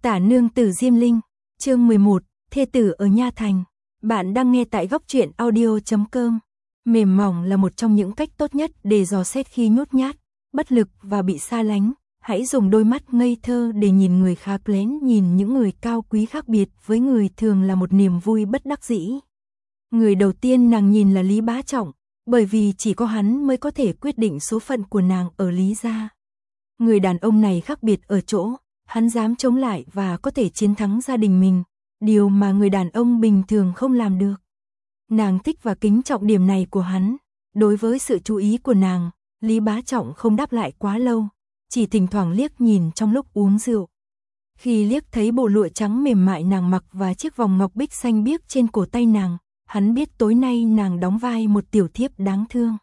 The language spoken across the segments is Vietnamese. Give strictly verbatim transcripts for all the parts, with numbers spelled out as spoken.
Tả nương tử Diêm Linh, chương mười một, thê tử ở Nha Thành. Bạn đang nghe tại góc truyện audio chấm com. Mềm mỏng là một trong những cách tốt nhất để dò xét khi nhút nhát, bất lực và bị xa lánh. Hãy dùng đôi mắt ngây thơ để nhìn người khác, lén nhìn những người cao quý khác biệt với người thường là một niềm vui bất đắc dĩ. Người đầu tiên nàng nhìn là Lý Bá Trọng, bởi vì chỉ có hắn mới có thể quyết định số phận của nàng ở Lý gia. Người đàn ông này khác biệt ở chỗ, hắn dám chống lại và có thể chiến thắng gia đình mình, điều mà người đàn ông bình thường không làm được. Nàng thích và kính trọng điểm này của hắn. Đối với sự chú ý của nàng, Lý Bá Trọng không đáp lại quá lâu, chỉ thỉnh thoảng liếc nhìn trong lúc uống rượu. Khi liếc thấy bộ lụa trắng mềm mại nàng mặc và chiếc vòng ngọc bích xanh biếc trên cổ tay nàng, hắn biết tối nay nàng đóng vai một tiểu thiếp đáng thương.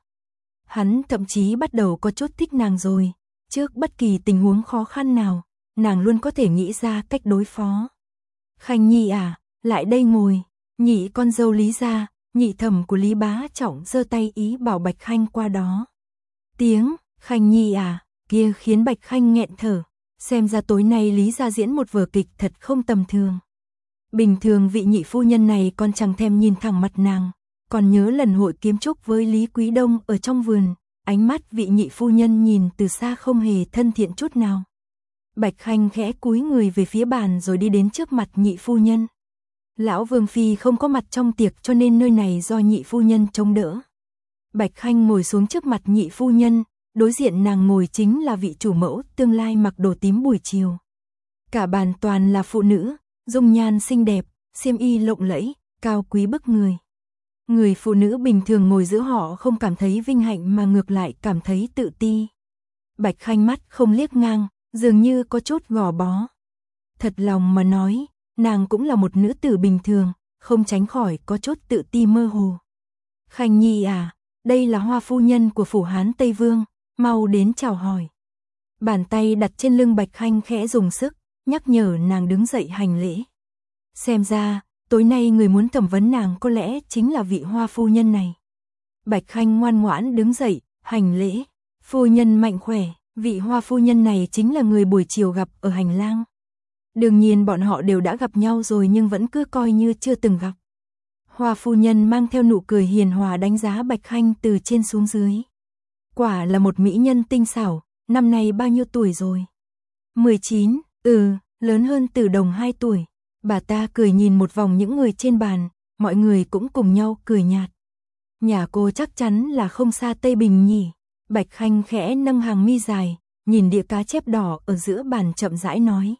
Hắn thậm chí bắt đầu có chút thích nàng rồi. Trước bất kỳ tình huống khó khăn nào, nàng luôn có thể nghĩ ra cách đối phó. Khanh Nhi à, lại đây ngồi. Nhị con dâu Lý gia, nhị thẩm của Lý Bá Trọng giơ tay ý bảo Bạch Khanh qua đó. Tiếng Khanh Nhi à kia khiến Bạch Khanh nghẹn thở. Xem ra tối nay Lý gia diễn một vở kịch thật không tầm thường. Bình thường vị nhị phu nhân này còn chẳng thèm nhìn thẳng mặt nàng. Còn nhớ lần hội kiếm trúc với Lý Quý Đông ở trong vườn, ánh mắt vị nhị phu nhân nhìn từ xa không hề thân thiện chút nào. Bạch Khanh khẽ cúi người về phía bàn rồi đi đến trước mặt nhị phu nhân. Lão Vương phi không có mặt trong tiệc cho nên nơi này do nhị phu nhân trông đỡ. Bạch Khanh ngồi xuống trước mặt nhị phu nhân, đối diện nàng ngồi chính là vị chủ mẫu tương lai mặc đồ tím buổi chiều. Cả bàn toàn là phụ nữ, dung nhan xinh đẹp, xiêm y lộng lẫy, cao quý bức người. Người phụ nữ bình thường ngồi giữa họ không cảm thấy vinh hạnh mà ngược lại cảm thấy tự ti. Bạch Khanh mắt không liếc ngang, dường như có chút gò bó. Thật lòng mà nói, nàng cũng là một nữ tử bình thường, không tránh khỏi có chút tự ti mơ hồ. Khanh Nhi à, đây là Hoa phu nhân của phủ Hán Tây Vương, mau đến chào hỏi. Bàn tay đặt trên lưng Bạch Khanh khẽ dùng sức, nhắc nhở nàng đứng dậy hành lễ. Xem ra, tối nay người muốn thẩm vấn nàng có lẽ chính là vị Hoa phu nhân này. Bạch Khanh ngoan ngoãn đứng dậy, hành lễ. Phu nhân mạnh khỏe, vị Hoa phu nhân này chính là người buổi chiều gặp ở hành lang. Đương nhiên bọn họ đều đã gặp nhau rồi nhưng vẫn cứ coi như chưa từng gặp. Hoa phu nhân mang theo nụ cười hiền hòa đánh giá Bạch Khanh từ trên xuống dưới. Quả là một mỹ nhân tinh xảo, năm nay bao nhiêu tuổi rồi? mười chín, ừ, lớn hơn Tử Đồng hai tuổi. Bà ta cười nhìn một vòng những người trên bàn, mọi người cũng cùng nhau cười nhạt. Nhà cô chắc chắn là không xa Tây Bình nhỉ? Bạch Khanh khẽ nâng hàng mi dài, nhìn đĩa cá chép đỏ ở giữa bàn chậm rãi nói.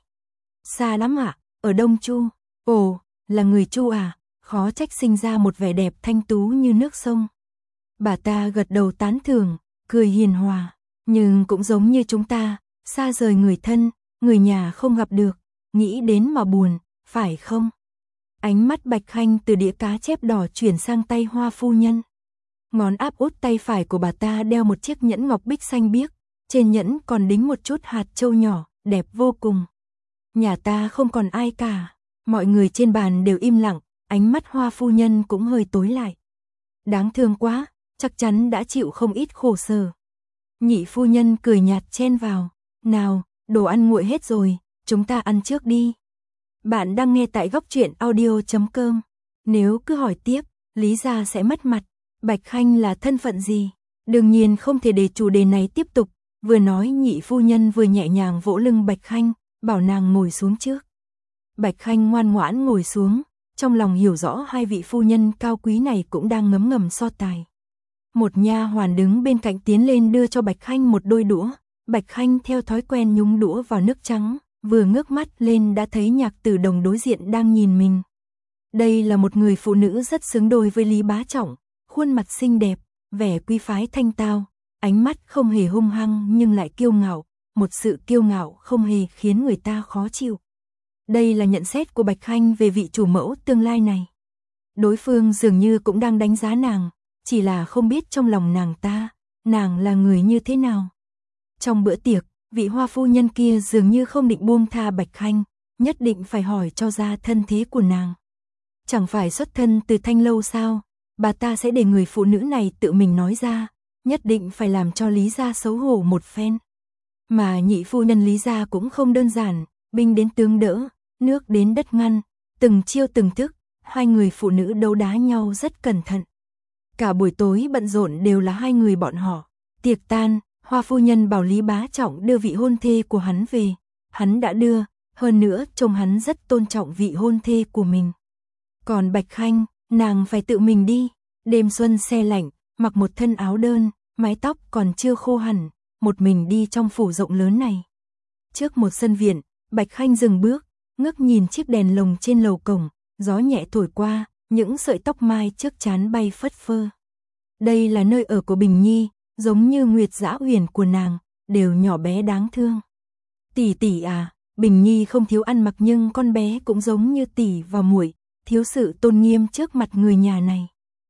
Xa lắm ạ, à? Ở Đông Chu. Ồ, là người Chu à, khó trách sinh ra một vẻ đẹp thanh tú như nước sông. Bà ta gật đầu tán thưởng, cười hiền hòa. Nhưng cũng giống như chúng ta, xa rời người thân, người nhà không gặp được, nghĩ đến mà buồn, phải không? Ánh mắt Bạch Khanh từ đĩa cá chép đỏ chuyển sang tay Hoa phu nhân. Ngón áp út tay phải của bà ta đeo một chiếc nhẫn ngọc bích xanh biếc, trên nhẫn còn đính một chút hạt châu nhỏ, đẹp vô cùng. Nhà ta không còn ai cả. Mọi người trên bàn đều im lặng, ánh mắt Hoa phu nhân cũng hơi tối lại. Đáng thương quá, chắc chắn đã chịu không ít khổ sở. Nhị phu nhân cười nhạt chen vào. Nào, đồ ăn nguội hết rồi, chúng ta ăn trước đi. Bạn đang nghe tại góc truyện audio chấm com. Nếu cứ hỏi tiếp, Lý gia sẽ mất mặt. Bạch Khanh là thân phận gì? Đương nhiên không thể để chủ đề này tiếp tục. Vừa nói nhị phu nhân vừa nhẹ nhàng vỗ lưng Bạch Khanh, bảo nàng ngồi xuống trước. Bạch Khanh ngoan ngoãn ngồi xuống, trong lòng hiểu rõ hai vị phu nhân cao quý này cũng đang ngấm ngầm so tài. Một nha hoàn đứng bên cạnh tiến lên đưa cho Bạch Khanh một đôi đũa. Bạch Khanh theo thói quen nhúng đũa vào nước trắng, vừa ngước mắt lên đã thấy Nhạc Tử Đồng đối diện đang nhìn mình. Đây là một người phụ nữ rất xứng đôi với Lý Bá Trọng, khuôn mặt xinh đẹp, vẻ quý phái thanh tao, ánh mắt không hề hung hăng nhưng lại kiêu ngạo, một sự kiêu ngạo không hề khiến người ta khó chịu. Đây là nhận xét của Bạch Khanh về vị chủ mẫu tương lai này. Đối phương dường như cũng đang đánh giá nàng, chỉ là không biết trong lòng nàng ta, nàng là người như thế nào. Trong bữa tiệc, vị Hoa phu nhân kia dường như không định buông tha Bạch Khanh, nhất định phải hỏi cho ra thân thế của nàng. Chẳng phải xuất thân từ Thanh Lâu sao, bà ta sẽ để người phụ nữ này tự mình nói ra, nhất định phải làm cho Lý gia xấu hổ một phen. Mà nhị phu nhân Lý gia cũng không đơn giản, binh đến tướng đỡ, nước đến đất ngăn, từng chiêu từng thức, hai người phụ nữ đấu đá nhau rất cẩn thận. Cả buổi tối bận rộn đều là hai người bọn họ. Tiệc tan, Hoa phu nhân bảo Lý Bá Trọng đưa vị hôn thê của hắn về. Hắn đã đưa, hơn nữa chồng hắn rất tôn trọng vị hôn thê của mình. Còn Bạch Khanh, nàng phải tự mình đi. Đêm xuân se lạnh, mặc một thân áo đơn, mái tóc còn chưa khô hẳn, một mình đi trong phủ rộng lớn này. Trước một sân viện, Bạch Khanh dừng bước, ngước nhìn chiếc đèn lồng trên lầu cổng, gió nhẹ thổi qua, những sợi tóc mai trước trán bay phất phơ. Đây là nơi ở của Bình Nhi, giống như Nguyệt Dã Huyền của nàng, đều nhỏ bé đáng thương. Tỷ tỷ à, Bình Nhi không thiếu ăn mặc nhưng con bé cũng giống như tỷ và muội, thiếu sự tôn nghiêm trước mặt người nhà này.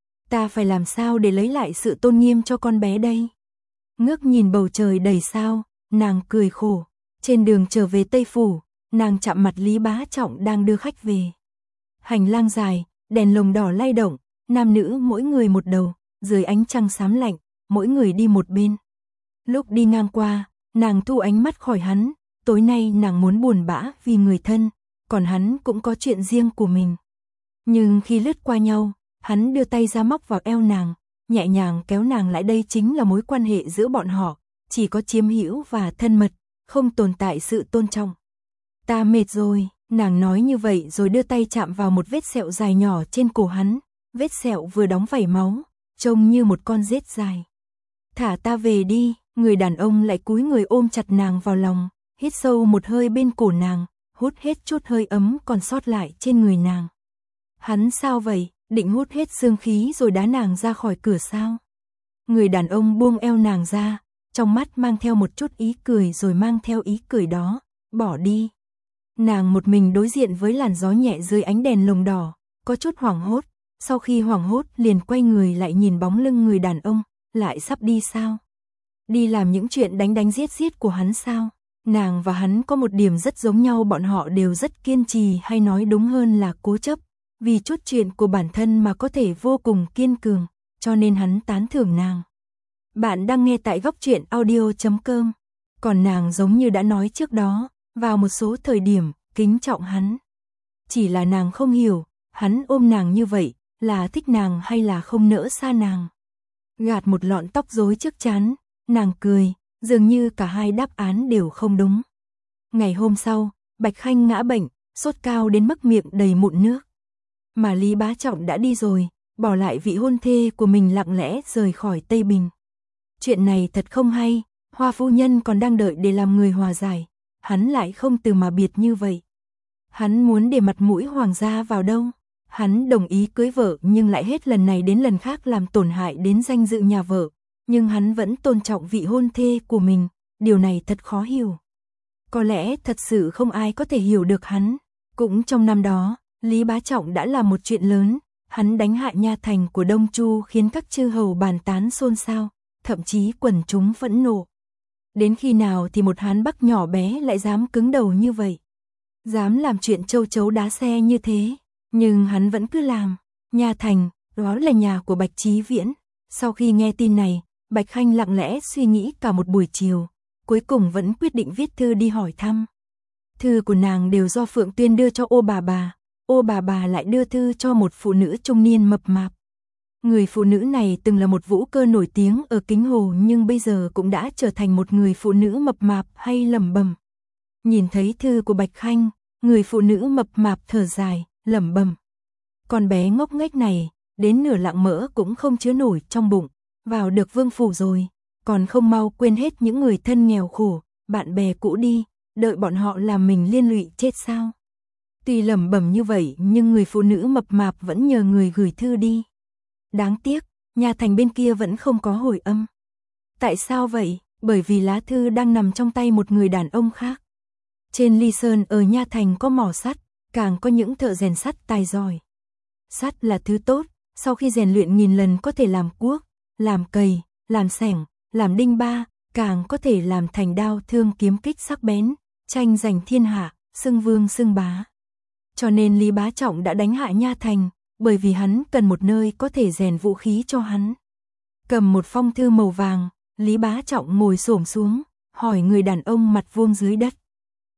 Ta phải làm sao để lấy lại sự tôn nghiêm cho con bé đây? Ngước nhìn bầu trời đầy sao, nàng cười khổ. Trên đường trở về Tây Phủ, nàng chạm mặt Lý Bá Trọng đang đưa khách về. Hành lang dài, đèn lồng đỏ lay động, nam nữ mỗi người một đầu, dưới ánh trăng xám lạnh, mỗi người đi một bên. Lúc đi ngang qua, nàng thu ánh mắt khỏi hắn, tối nay nàng muốn buồn bã vì người thân, còn hắn cũng có chuyện riêng của mình. Nhưng khi lướt qua nhau, hắn đưa tay ra móc vào eo nàng, nhẹ nhàng kéo nàng lại. Đây chính là mối quan hệ giữa bọn họ, chỉ có chiếm hữu và thân mật, không tồn tại sự tôn trọng. Ta mệt rồi, nàng nói như vậy rồi đưa tay chạm vào một vết sẹo dài nhỏ trên cổ hắn, vết sẹo vừa đóng vảy máu, trông như một con rết dài. Thả ta về đi, người đàn ông lại cúi người ôm chặt nàng vào lòng, hít sâu một hơi bên cổ nàng, hút hết chút hơi ấm còn sót lại trên người nàng. Hắn sao vậy, định hút hết xương khí rồi đá nàng ra khỏi cửa sao? Người đàn ông buông eo nàng ra, trong mắt mang theo một chút ý cười rồi mang theo ý cười đó, bỏ đi. Nàng một mình đối diện với làn gió nhẹ dưới ánh đèn lồng đỏ, có chút hoảng hốt, sau khi hoảng hốt liền quay người lại nhìn bóng lưng người đàn ông, lại sắp đi sao? Đi làm những chuyện đánh đánh giết giết của hắn sao? Nàng và hắn có một điểm rất giống nhau, bọn họ đều rất kiên trì, hay nói đúng hơn là cố chấp, vì chút chuyện của bản thân mà có thể vô cùng kiên cường, cho nên hắn tán thưởng nàng. Bạn đang nghe tại góc truyện audio chấm com. Còn nàng giống như đã nói trước đó, vào một số thời điểm, kính trọng hắn. Chỉ là nàng không hiểu, hắn ôm nàng như vậy, là thích nàng hay là không nỡ xa nàng. Gạt một lọn tóc rối trước trán, nàng cười, dường như cả hai đáp án đều không đúng. Ngày hôm sau, Bạch Khanh ngã bệnh, sốt cao đến mức miệng đầy mụn nước. Mà Lý Bá Trọng đã đi rồi, bỏ lại vị hôn thê của mình lặng lẽ rời khỏi Tây Bình. Chuyện này thật không hay, Hoa phu nhân còn đang đợi để làm người hòa giải, hắn lại không từ mà biệt như vậy. Hắn muốn để mặt mũi hoàng gia vào đâu? Hắn đồng ý cưới vợ nhưng lại hết lần này đến lần khác làm tổn hại đến danh dự nhà vợ, nhưng hắn vẫn tôn trọng vị hôn thê của mình, điều này thật khó hiểu. Có lẽ thật sự không ai có thể hiểu được hắn. Cũng trong năm đó, Lý Bá Trọng đã làm một chuyện lớn, hắn đánh hạ nha thành của Đông Chu khiến các chư hầu bàn tán xôn xao, thậm chí quần chúng phẫn nộ. Đến khi nào thì một Hán Bắc nhỏ bé lại dám cứng đầu như vậy? Dám làm chuyện châu chấu đá xe như thế, nhưng hắn vẫn cứ làm. Nha thành, đó là nhà của Bạch Chí Viễn. Sau khi nghe tin này, Bạch Khanh lặng lẽ suy nghĩ cả một buổi chiều, cuối cùng vẫn quyết định viết thư đi hỏi thăm. Thư của nàng đều do Phượng Tuyên đưa cho Ô bà bà, Ô bà bà lại đưa thư cho một phụ nữ trung niên mập mạp. Người phụ nữ này từng là một vũ cơ nổi tiếng ở Kính Hồ nhưng bây giờ cũng đã trở thành một người phụ nữ mập mạp hay lẩm bẩm. Nhìn thấy thư của Bạch Khanh, người phụ nữ mập mạp thở dài, lẩm bẩm. Con bé ngốc nghếch này, đến nửa lạng mỡ cũng không chứa nổi trong bụng, vào được vương phủ rồi, còn không mau quên hết những người thân nghèo khổ, bạn bè cũ đi, đợi bọn họ làm mình liên lụy chết sao? Tuy lẩm bẩm như vậy nhưng người phụ nữ mập mạp vẫn nhờ người gửi thư đi. Đáng tiếc, nhà thành bên kia vẫn không có hồi âm. Tại sao vậy? Bởi vì lá thư đang nằm trong tay một người đàn ông khác. Trên Ly Sơn ở Nha Thành có mỏ sắt, càng có những thợ rèn sắt tài giỏi. Sắt là thứ tốt, sau khi rèn luyện nghìn lần có thể làm cuốc, làm cầy, làm xẻng, làm đinh ba, càng có thể làm thành đao thương kiếm kích sắc bén, tranh giành thiên hạ, xưng vương xưng bá. Cho nên Lý Bá Trọng đã đánh hạ Nha Thành, bởi vì hắn cần một nơi có thể rèn vũ khí cho hắn. Cầm một phong thư màu vàng, Lý Bá Trọng ngồi xổm xuống, hỏi người đàn ông mặt vuông dưới đất.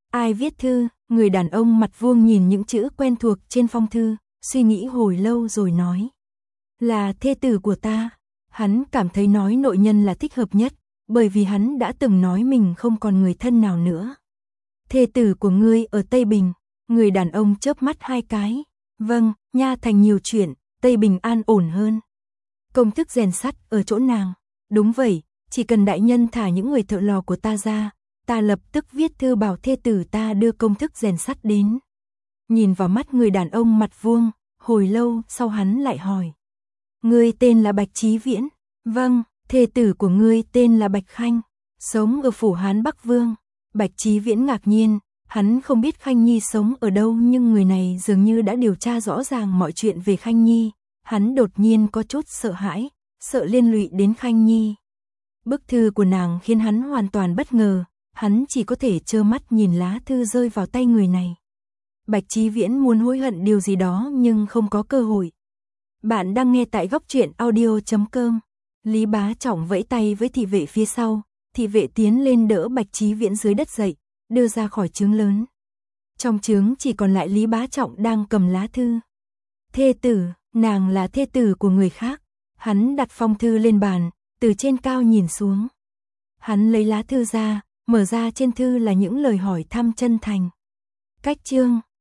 Ai viết thư? Người đàn ông mặt vuông nhìn những chữ quen thuộc trên phong thư, suy nghĩ hồi lâu rồi nói. Là thê tử của ta. Hắn cảm thấy nói nội nhân là thích hợp nhất, bởi vì hắn đã từng nói mình không còn người thân nào nữa. Thê tử của ngươi ở Tây Bình. Người đàn ông chớp mắt hai cái. Vâng, Nha Thành nhiều chuyện, Tây Bình an ổn hơn. Công thức rèn sắt ở chỗ nàng. Đúng vậy, chỉ cần đại nhân thả những người thợ lò của ta ra, ta lập tức viết thư bảo thê tử ta đưa công thức rèn sắt đến. Nhìn vào mắt người đàn ông mặt vuông, hồi lâu sau hắn lại hỏi. Ngươi tên là Bạch Chí Viễn? Vâng, thê tử của ngươi tên là Bạch Khanh, sống ở phủ Hán Bắc Vương. Bạch Chí Viễn ngạc nhiên, hắn không biết Khanh Nhi sống ở đâu nhưng người này dường như đã điều tra rõ ràng mọi chuyện về Khanh Nhi. Hắn đột nhiên có chút sợ hãi, sợ liên lụy đến Khanh Nhi. Bức thư của nàng khiến hắn hoàn toàn bất ngờ, hắn chỉ có thể trơ mắt nhìn lá thư rơi vào tay người này. Bạch Chí Viễn muốn hối hận điều gì đó nhưng không có cơ hội. Bạn đang nghe tại góc truyện audio chấm com. Lý Bá Trọng vẫy tay với thị vệ phía sau, thị vệ tiến lên đỡ Bạch Chí Viễn dưới đất dậy, đưa ra khỏi trướng lớn. Trong trướng chỉ còn lại Lý Bá Trọng đang cầm lá thư. Thê tử, nàng là thê tử của người khác. Hắn đặt phong thư lên bàn, từ trên cao nhìn xuống. Hắn lấy lá thư ra, mở ra trên thư là những lời hỏi thăm chân thành. Cách chương